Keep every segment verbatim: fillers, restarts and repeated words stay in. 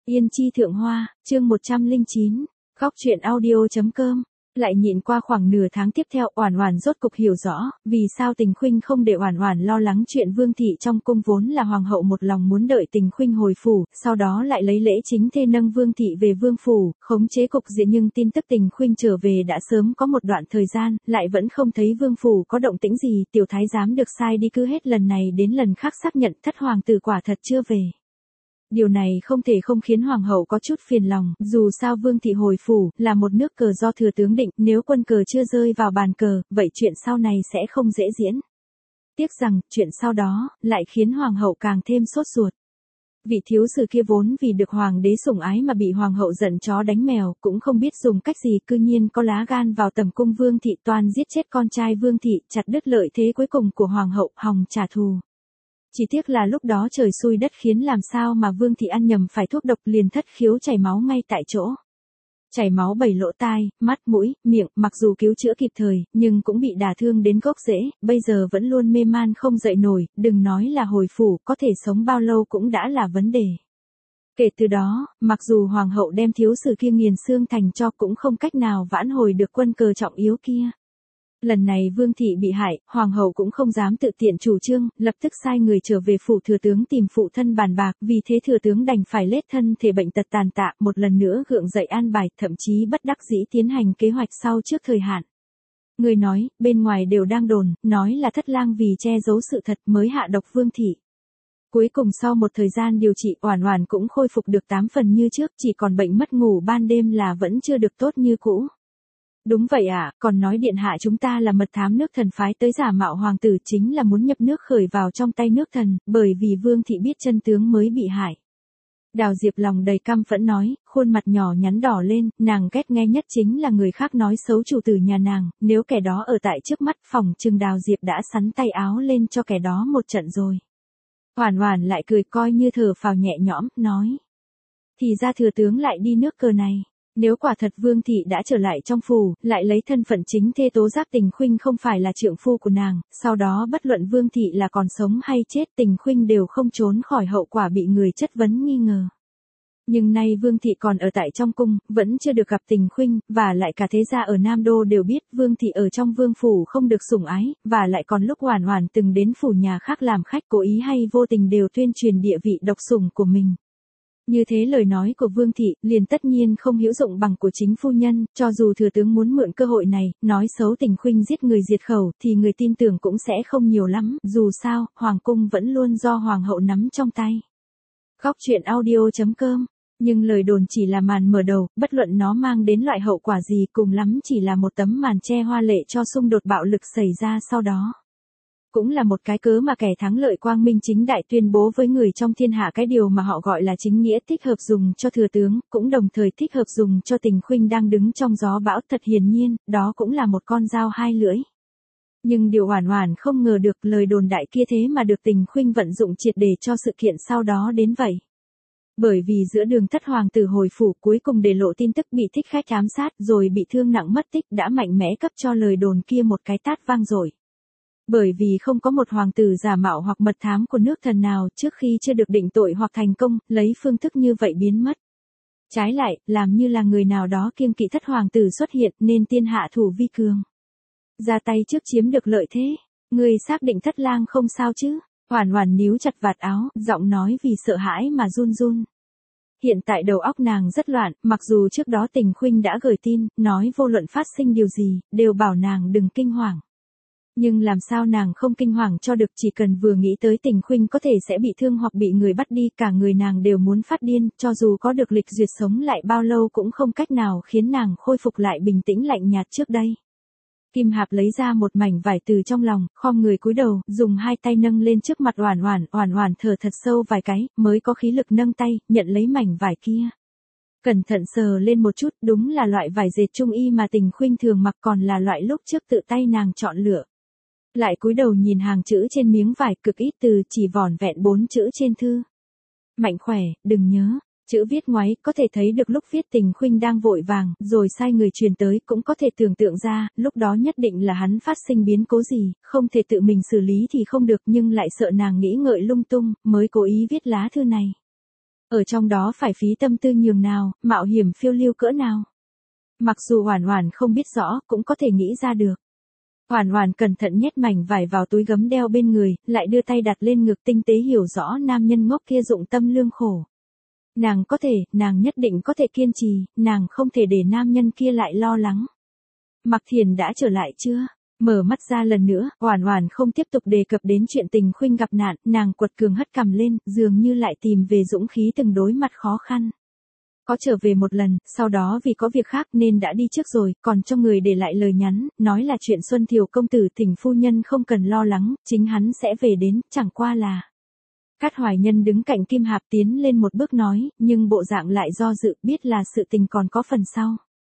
Yên chi thượng hoa, chương một trăm lẻ chín, góc truyện audio chấm com. Lại nhịn qua khoảng nửa tháng tiếp theo, Oản Oản rốt cục hiểu rõ, vì sao Tình Khuynh không để Oản Oản lo lắng chuyện Vương thị trong cung, vốn là hoàng hậu một lòng muốn đợi Tình Khuynh hồi phủ, sau đó lại lấy lễ chính thê nâng Vương thị về vương phủ, khống chế cục diện, nhưng tin tức Tình Khuynh trở về đã sớm có một đoạn thời gian, lại vẫn không thấy vương phủ có động tĩnh gì, tiểu thái giám được sai đi cứ hết lần này đến lần khác xác nhận thất hoàng tử quả thật chưa về. Điều này không thể không khiến hoàng hậu có chút phiền lòng, dù sao Vương thị hồi phủ là một nước cờ do thừa tướng định, nếu quân cờ chưa rơi vào bàn cờ, vậy chuyện sau này sẽ không dễ diễn. Tiếc rằng, chuyện sau đó lại khiến hoàng hậu càng thêm sốt ruột. Vị thiếu sử kia vốn vì được hoàng đế sủng ái mà bị hoàng hậu giận chó đánh mèo, cũng không biết dùng cách gì, cư nhiên có lá gan vào tầm cung Vương thị, toan giết chết con trai Vương thị, chặt đứt lợi thế cuối cùng của hoàng hậu, hòng trả thù. Chỉ tiếc là lúc đó trời xui đất khiến, làm sao mà Vương thị ăn nhầm phải thuốc độc, liền thất khiếu chảy máu ngay tại chỗ. Chảy máu bảy lỗ tai, mắt, mũi, miệng, mặc dù cứu chữa kịp thời, nhưng cũng bị đả thương đến gốc rễ, bây giờ vẫn luôn mê man không dậy nổi, đừng nói là hồi phủ, có thể sống bao lâu cũng đã là vấn đề. Kể từ đó, mặc dù hoàng hậu đem thiếu sử kia nghiền xương thành tro, cũng không cách nào vãn hồi được quân cờ trọng yếu kia. Lần này Vương thị bị hại, hoàng hậu cũng không dám tự tiện chủ trương, lập tức sai người trở về phủ thừa tướng tìm phụ thân bàn bạc, vì thế thừa tướng đành phải lết thân thể bệnh tật tàn tạ, một lần nữa gượng dậy an bài, thậm chí bất đắc dĩ tiến hành kế hoạch sau trước thời hạn. Người nói, bên ngoài đều đang đồn, nói là thất lang vì che giấu sự thật mới hạ độc Vương thị. Cuối cùng sau một thời gian điều trị, Oản Oản cũng khôi phục được tám phần như trước, chỉ còn bệnh mất ngủ ban đêm là vẫn chưa được tốt như cũ. Đúng vậy ạ, à, còn nói điện hạ chúng ta là mật thám nước thần phái tới giả mạo hoàng tử, chính là muốn nhập nước khởi vào trong tay nước thần, bởi vì Vương thị biết chân tướng mới bị hại. Đào Diệp lòng đầy căm phẫn nói, khuôn mặt nhỏ nhắn đỏ lên, nàng ghét nghe nhất chính là người khác nói xấu chủ tử nhà nàng, nếu kẻ đó ở tại trước mắt, phỏng chừng Đào Diệp đã sắn tay áo lên cho kẻ đó một trận rồi. Oản Oản lại cười coi như thở phào nhẹ nhõm, nói. Thì ra thừa tướng lại đi nước cờ này. Nếu quả thật Vương thị đã trở lại trong phủ, lại lấy thân phận chính thê tố giác Tình Khuynh không phải là trượng phu của nàng, sau đó bất luận Vương thị là còn sống hay chết, Tình Khuynh đều không trốn khỏi hậu quả bị người chất vấn nghi ngờ. Nhưng nay Vương thị còn ở tại trong cung, vẫn chưa được gặp Tình Khuynh, và lại cả thế gia ở Nam Đô đều biết Vương thị ở trong vương phủ không được sủng ái, và lại còn lúc Oản Oản từng đến phủ nhà khác làm khách, cố ý hay vô tình đều tuyên truyền địa vị độc sủng của mình. Như thế lời nói của Vương thị liền tất nhiên không hữu dụng bằng của chính phu nhân, cho dù thừa tướng muốn mượn cơ hội này, nói xấu Tình Khuynh giết người diệt khẩu, thì người tin tưởng cũng sẽ không nhiều lắm, dù sao, hoàng cung vẫn luôn do hoàng hậu nắm trong tay. Góc truyện audio chấm com. Nhưng lời đồn chỉ là màn mở đầu, bất luận nó mang đến loại hậu quả gì, cùng lắm chỉ là một tấm màn che hoa lệ cho xung đột bạo lực xảy ra sau đó. Cũng là một cái cớ mà kẻ thắng lợi quang minh chính đại tuyên bố với người trong thiên hạ cái điều mà họ gọi là chính nghĩa, thích hợp dùng cho thừa tướng, cũng đồng thời thích hợp dùng cho Tình Khuynh đang đứng trong gió bão. Thật hiển nhiên, đó cũng là một con dao hai lưỡi. Nhưng điều Oản Oản không ngờ được, lời đồn đại kia thế mà được Tình Khuynh vận dụng triệt để cho sự kiện sau đó đến vậy. Bởi vì giữa đường thất hoàng tử hồi phủ, cuối cùng để lộ tin tức bị thích khách ám sát rồi bị thương nặng mất tích, đã mạnh mẽ cấp cho lời đồn kia một cái tát vang dội. Bởi vì không có một hoàng tử giả mạo hoặc mật thám của nước thần nào trước khi chưa được định tội hoặc thành công, lấy phương thức như vậy biến mất. Trái lại, làm như là người nào đó kiêng kỵ thất hoàng tử xuất hiện nên tiên hạ thủ vi cường. Ra tay trước chiếm được lợi thế. Người xác định thất lang không sao chứ? Oản Oản níu chặt vạt áo, giọng nói vì sợ hãi mà run run. Hiện tại đầu óc nàng rất loạn, mặc dù trước đó Tình Khuynh đã gửi tin, nói vô luận phát sinh điều gì, đều bảo nàng đừng kinh hoàng. Nhưng làm sao nàng không kinh hoàng cho được, chỉ cần vừa nghĩ tới Tình Khuynh có thể sẽ bị thương hoặc bị người bắt đi, cả người nàng đều muốn phát điên, cho dù có được lịch duyệt sống lại bao lâu cũng không cách nào khiến nàng khôi phục lại bình tĩnh lạnh nhạt trước đây. Kim Hạp lấy ra một mảnh vải từ trong lòng, khom người cúi đầu, dùng hai tay nâng lên trước mặt Oản Oản, Oản Oản thở thật sâu vài cái, mới có khí lực nâng tay, nhận lấy mảnh vải kia. Cẩn thận sờ lên một chút, đúng là loại vải dệt trung y mà Tình Khuynh thường mặc, còn là loại lúc trước tự tay nàng chọn lựa. Lại cúi đầu nhìn hàng chữ trên miếng vải, cực ít từ, chỉ vỏn vẹn bốn chữ trên thư. Mạnh khỏe, đừng nhớ. Chữ viết ngoáy, có thể thấy được lúc viết Tình Khuynh đang vội vàng, rồi sai người truyền tới, cũng có thể tưởng tượng ra, lúc đó nhất định là hắn phát sinh biến cố gì, không thể tự mình xử lý thì không được, nhưng lại sợ nàng nghĩ ngợi lung tung, mới cố ý viết lá thư này. Ở trong đó phải phí tâm tư nhường nào, mạo hiểm phiêu lưu cỡ nào. Mặc dù Oản Oản không biết rõ, cũng có thể nghĩ ra được. Oản Oản cẩn thận nhét mảnh vải vào túi gấm đeo bên người, lại đưa tay đặt lên ngực tinh tế hiểu rõ nam nhân ngốc kia dụng tâm lương khổ. Nàng có thể, nàng nhất định có thể kiên trì, nàng không thể để nam nhân kia lại lo lắng. Mạc Thiền đã trở lại chưa? Mở mắt ra lần nữa, Oản Oản không tiếp tục đề cập đến chuyện Tình Khuynh gặp nạn, nàng quật cường hất cằm lên, dường như lại tìm về dũng khí từng đối mặt khó khăn. Có trở về một lần, sau đó vì có việc khác nên đã đi trước rồi, còn cho người để lại lời nhắn, nói là chuyện Xuân Thiều công tử Thỉnh phu nhân không cần lo lắng, chính hắn sẽ về đến, chẳng qua là. Cát Hoài Nhân đứng cạnh Kim Hạp tiến lên một bước nói, nhưng bộ dạng lại do dự, biết là sự tình còn có phần sau.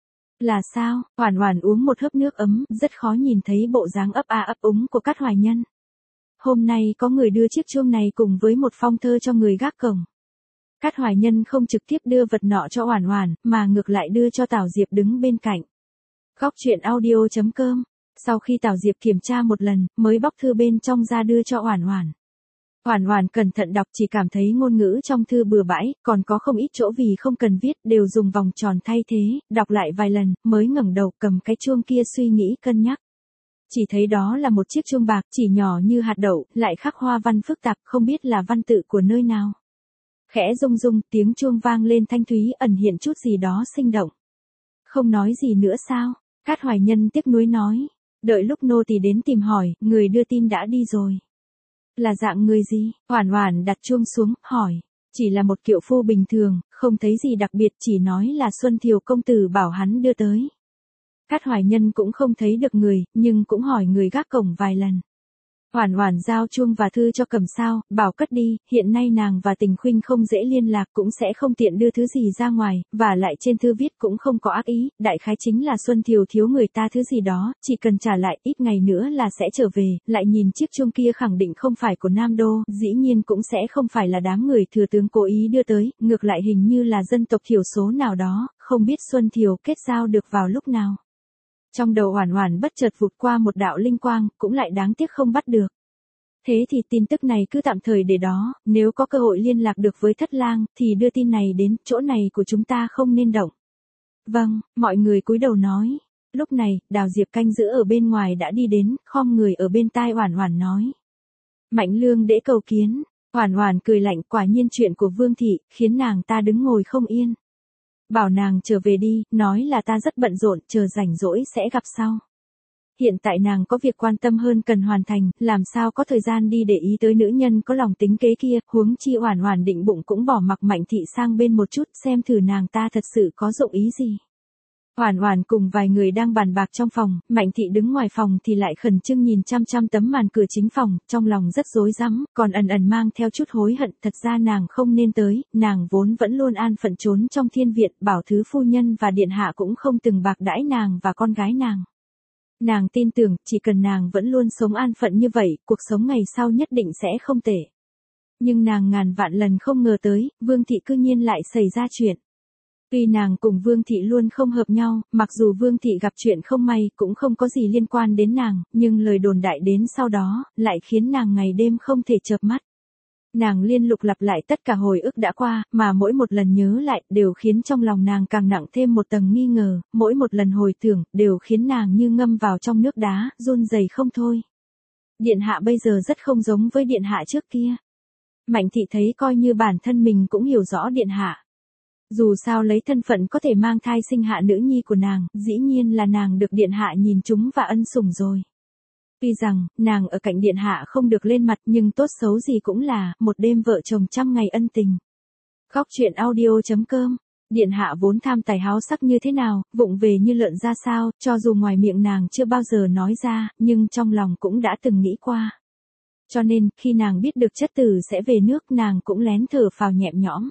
Là sao? Oản Oản uống một hớp nước ấm, rất khó nhìn thấy bộ dáng ấp a ấp úng của Cát Hoài Nhân. Hôm nay có người đưa chiếc chuông này cùng với một phong thơ cho người gác cổng. Cát Hoài Nhân không trực tiếp đưa vật nọ cho Oản Oản, mà ngược lại đưa cho Tào Diệp đứng bên cạnh. Góc truyện audio chấm com. Sau khi Tào Diệp kiểm tra một lần, mới bóc thư bên trong ra đưa cho Oản Oản. Oản Oản cẩn thận đọc chỉ cảm thấy ngôn ngữ trong thư bừa bãi, còn có không ít chỗ vì không cần viết, đều dùng vòng tròn thay thế, đọc lại vài lần, mới ngẩng đầu cầm cái chuông kia suy nghĩ cân nhắc. Chỉ thấy đó là một chiếc chuông bạc, chỉ nhỏ như hạt đậu, lại khắc hoa văn phức tạp, không biết là văn tự của nơi nào. Khẽ rung rung, tiếng chuông vang lên thanh thúy, ẩn hiện chút gì đó sinh động. Không nói gì nữa sao? Cát Hoài Nhân tiếc nuối nói. Đợi lúc nô tỳ đến tìm hỏi, người đưa tin đã đi rồi. Là dạng người gì? Oản Oản đặt chuông xuống, hỏi. Chỉ là một kiệu phu bình thường, không thấy gì đặc biệt, chỉ nói là Xuân Thiều công tử bảo hắn đưa tới. Cát Hoài Nhân cũng không thấy được người, nhưng cũng hỏi người gác cổng vài lần. Oản Oản giao chuông và thư cho Cẩm Sao, bảo cất đi, hiện nay nàng và Tình Khuynh không dễ liên lạc, cũng sẽ không tiện đưa thứ gì ra ngoài, và lại trên thư viết cũng không có ác ý, đại khái chính là Xuân Thiều thiếu người ta thứ gì đó, chỉ cần trả lại, ít ngày nữa là sẽ trở về, lại nhìn chiếc chuông kia khẳng định không phải của Nam Đô, dĩ nhiên cũng sẽ không phải là đám người thừa tướng cố ý đưa tới, ngược lại hình như là dân tộc thiểu số nào đó, không biết Xuân Thiều kết giao được vào lúc nào. Trong đầu Oản Oản bất chợt vụt qua một đạo linh quang, cũng lại đáng tiếc không bắt được. Thế thì tin tức này cứ tạm thời để đó, nếu có cơ hội liên lạc được với Thất Lang, thì đưa tin này đến, chỗ này của chúng ta không nên động. Vâng, mọi người cúi đầu nói. Lúc này, Đào Diệp canh giữ ở bên ngoài đã đi đến, khom người ở bên tai Oản Oản nói. Mạnh Lương đễ cầu kiến. Oản Oản cười lạnh, quả nhiên chuyện của Vương thị, khiến nàng ta đứng ngồi không yên. Bảo nàng trở về đi, nói là ta rất bận rộn, chờ rảnh rỗi sẽ gặp sau. Hiện tại nàng có việc quan tâm hơn cần hoàn thành, làm sao có thời gian đi để ý tới nữ nhân có lòng tính kế kia, huống chi Oản Oản định bụng cũng bỏ mặc Mạnh thị sang bên một chút, xem thử nàng ta thật sự có dụng ý gì. Oản Oản cùng vài người đang bàn bạc trong phòng, Mạnh thị đứng ngoài phòng thì lại khẩn trương nhìn chăm chăm tấm màn cửa chính phòng, trong lòng rất rối rắm, còn ẩn ẩn mang theo chút hối hận, thật ra nàng không nên tới, nàng vốn vẫn luôn an phận trốn trong thiên viện, Bảo Thứ phu nhân và điện hạ cũng không từng bạc đãi nàng và con gái nàng. Nàng tin tưởng, chỉ cần nàng vẫn luôn sống an phận như vậy, cuộc sống ngày sau nhất định sẽ không tệ. Nhưng nàng ngàn vạn lần không ngờ tới, Vương thị cư nhiên lại xảy ra chuyện. Tuy nàng cùng Vương thị luôn không hợp nhau, mặc dù Vương thị gặp chuyện không may, cũng không có gì liên quan đến nàng, nhưng lời đồn đại đến sau đó, lại khiến nàng ngày đêm không thể chợp mắt. Nàng liên lục lặp lại tất cả hồi ức đã qua, mà mỗi một lần nhớ lại, đều khiến trong lòng nàng càng nặng thêm một tầng nghi ngờ, mỗi một lần hồi tưởng, đều khiến nàng như ngâm vào trong nước đá, run rẩy không thôi. Điện hạ bây giờ rất không giống với điện hạ trước kia. Mạnh thị thấy coi như bản thân mình cũng hiểu rõ điện hạ. Dù sao lấy thân phận có thể mang thai sinh hạ nữ nhi của nàng, dĩ nhiên là nàng được điện hạ nhìn trúng và ân sủng rồi. Tuy rằng, nàng ở cạnh điện hạ không được lên mặt nhưng tốt xấu gì cũng là, một đêm vợ chồng trăm ngày ân tình. Góc truyện audio chấm com. Điện hạ vốn tham tài háo sắc như thế nào, vụng về như lợn ra sao, cho dù ngoài miệng nàng chưa bao giờ nói ra, nhưng trong lòng cũng đã từng nghĩ qua. Cho nên, khi nàng biết được chất tử sẽ về nước nàng cũng lén thở phào nhẹ nhõm.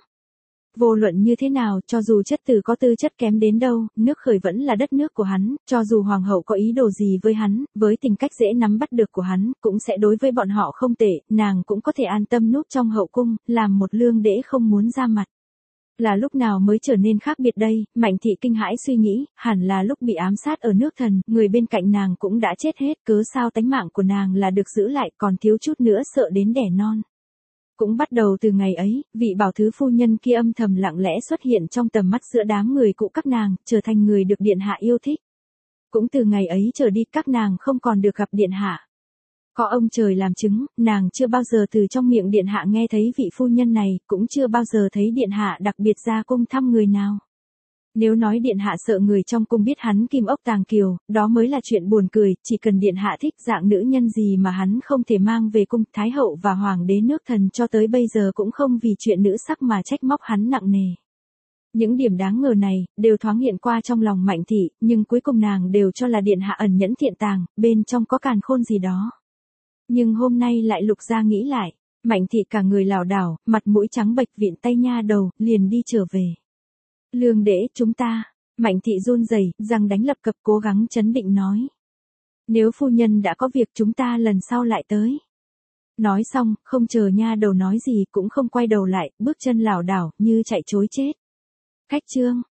Vô luận như thế nào, cho dù chất tử có tư chất kém đến đâu, nước Khởi vẫn là đất nước của hắn, cho dù hoàng hậu có ý đồ gì với hắn, với tính cách dễ nắm bắt được của hắn, cũng sẽ đối với bọn họ không tệ, nàng cũng có thể an tâm núp trong hậu cung, làm một lương đễ không muốn ra mặt. Là lúc nào mới trở nên khác biệt đây, Mạnh thị kinh hãi suy nghĩ, hẳn là lúc bị ám sát ở nước Thần, người bên cạnh nàng cũng đã chết hết, cớ sao tánh mạng của nàng là được giữ lại, còn thiếu chút nữa sợ đến đẻ non. Cũng bắt đầu từ ngày ấy, vị bảo thứ phu nhân kia âm thầm lặng lẽ xuất hiện trong tầm mắt giữa đám người cụ các nàng, trở thành người được điện hạ yêu thích. Cũng từ ngày ấy trở đi các nàng không còn được gặp điện hạ. Có ông trời làm chứng, nàng chưa bao giờ từ trong miệng điện hạ nghe thấy vị phu nhân này, cũng chưa bao giờ thấy điện hạ đặc biệt ra cung thăm người nào. Nếu nói điện hạ sợ người trong cung biết hắn kim ốc tàng kiều, đó mới là chuyện buồn cười, chỉ cần điện hạ thích dạng nữ nhân gì mà hắn không thể mang về cung, thái hậu và hoàng đế nước thần cho tới bây giờ cũng không vì chuyện nữ sắc mà trách móc hắn nặng nề. Những điểm đáng ngờ này, đều thoáng hiện qua trong lòng Mạnh thị, nhưng cuối cùng nàng đều cho là điện hạ ẩn nhẫn thiện tàng, bên trong có càn khôn gì đó. Nhưng hôm nay lại lục ra nghĩ lại, Mạnh thị cả người lảo đảo, mặt mũi trắng bệch vịn tay nha đầu, liền đi trở về. Lương đễ chúng ta, Mạnh thị run rẩy, răng đánh lập cập cố gắng chấn định nói. Nếu phu nhân đã có việc chúng ta lần sau lại tới. Nói xong, không chờ nha đầu nói gì cũng không quay đầu lại, bước chân lảo đảo, như chạy chối chết. Khách trương,